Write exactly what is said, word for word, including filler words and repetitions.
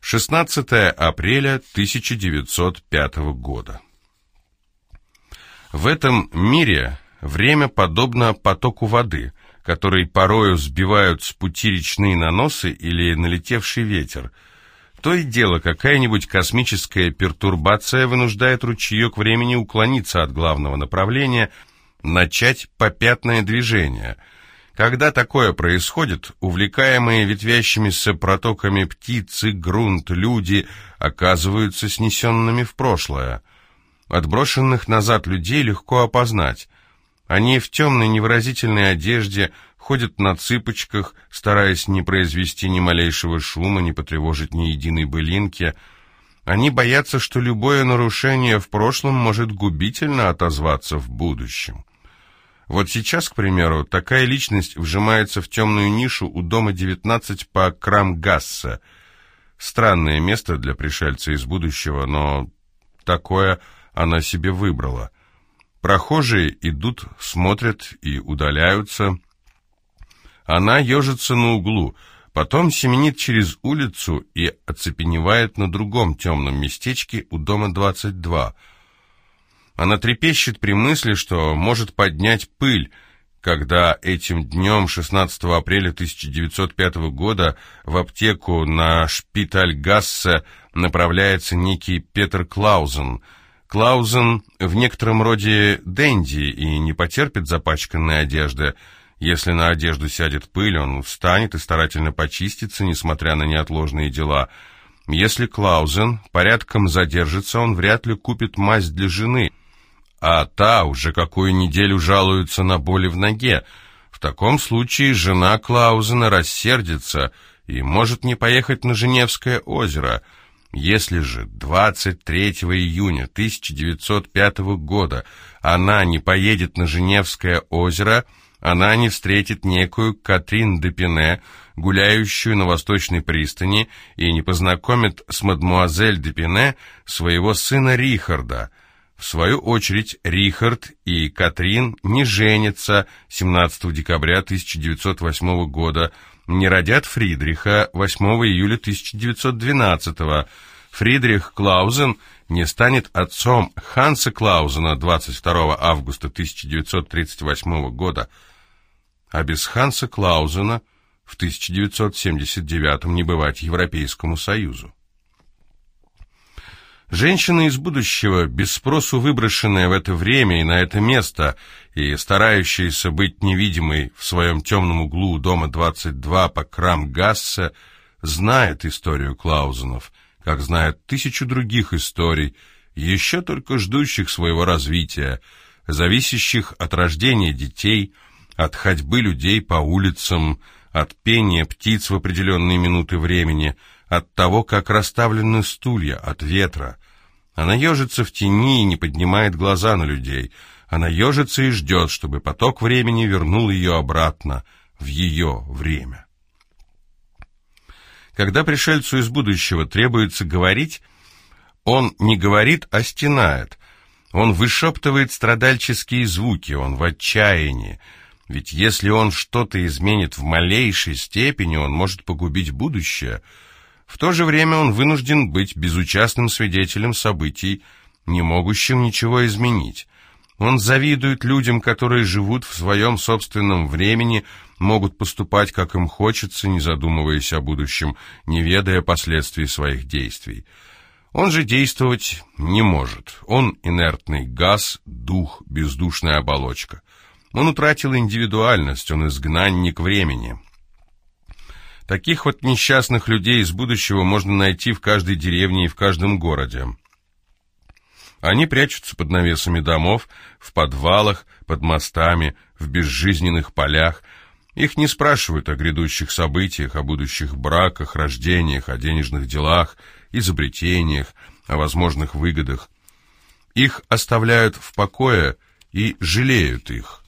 шестнадцатое апреля тысяча девятьсот пятого года. В этом мире время подобно потоку воды, который порою сбивают с пути речные наносы или налетевший ветер. То и дело, какая-нибудь космическая пертурбация вынуждает ручеек времени уклониться от главного направления, начать попятное движение. Когда такое происходит, увлекаемые ветвящимися протоками птицы, грунт, люди оказываются снесенными в прошлое. Отброшенных назад людей легко опознать. Они в темной невыразительной одежде ходят на цыпочках, стараясь не произвести ни малейшего шума, не потревожить ни единой былинки. Они боятся, что любое нарушение в прошлом может губительно отозваться в будущем. Вот сейчас, к примеру, такая личность вжимается в темную нишу у дома девятнадцать по Крамгассе. Странное место для пришельца из будущего, но такое она себе выбрала. Прохожие идут, смотрят и удаляются. Она ежится на углу, потом семенит через улицу и оцепеневает на другом темном местечке у дома двадцать два. Она трепещет при мысли, что может поднять пыль, когда этим днем шестнадцатого апреля тысяча девятьсот пятого года в аптеку на Шпитальгассе направляется некий Петер Клаузен. Клаузен в некотором роде денди и не потерпит запачканной одежды. Если на одежду сядет пыль, он встанет и старательно почистится, несмотря на неотложные дела. Если Клаузен порядком задержится, он вряд ли купит мазь для жены, а та уже какую неделю жалуется на боли в ноге. В таком случае жена Клаузена рассердится и может не поехать на Женевское озеро. Если же двадцать третьего июня тысяча девятьсот пятого года она не поедет на Женевское озеро, она не встретит некую Катрин де Пене, гуляющую на Восточной пристани, и не познакомит с мадмуазель де Пене своего сына Рихарда. В свою очередь, Рихард и Катрин не женятся семнадцатого декабря тысяча девятьсот восьмого года, не родят Фридриха восьмого июля тысяча девятьсот двенадцатого. Фридрих Клаузен не станет отцом Ханса Клаузена двадцать второго августа тысяча девятьсот тридцать восьмого года, а без Ханса Клаузена в тысяча девятьсот семьдесят девятом не бывать Европейскому Союзу. Женщина из будущего, без спросу выброшенная в это время и на это место, и старающаяся быть невидимой в своем темном углу дома двадцать два по Крамгассе, знает историю Клаузенов, как знает тысячу других историй, еще только ждущих своего развития, зависящих от рождения детей, от ходьбы людей по улицам, от пения птиц в определенные минуты времени, от того, как расставлены стулья, от ветра. Она ежится в тени и не поднимает глаза на людей. Она ежится и ждет, чтобы поток времени вернул ее обратно в ее время. Когда пришельцу из будущего требуется говорить, он не говорит, а стенает. Он вышептывает страдальческие звуки, он в отчаянии. Ведь если он что-то изменит в малейшей степени, он может погубить будущее. В то же время он вынужден быть безучастным свидетелем событий, не могущим ничего изменить. Он завидует людям, которые живут в своем собственном времени, могут поступать, как им хочется, не задумываясь о будущем, не ведая последствий своих действий. Он же действовать не может. Он инертный газ, дух, бездушная оболочка. Он утратил индивидуальность, он изгнанник времени. Таких вот несчастных людей из будущего можно найти в каждой деревне и в каждом городе. Они прячутся под навесами домов, в подвалах, под мостами, в безжизненных полях. Их не спрашивают о грядущих событиях, о будущих браках, рождениях, о денежных делах, изобретениях, о возможных выгодах. Их оставляют в покое и жалеют их.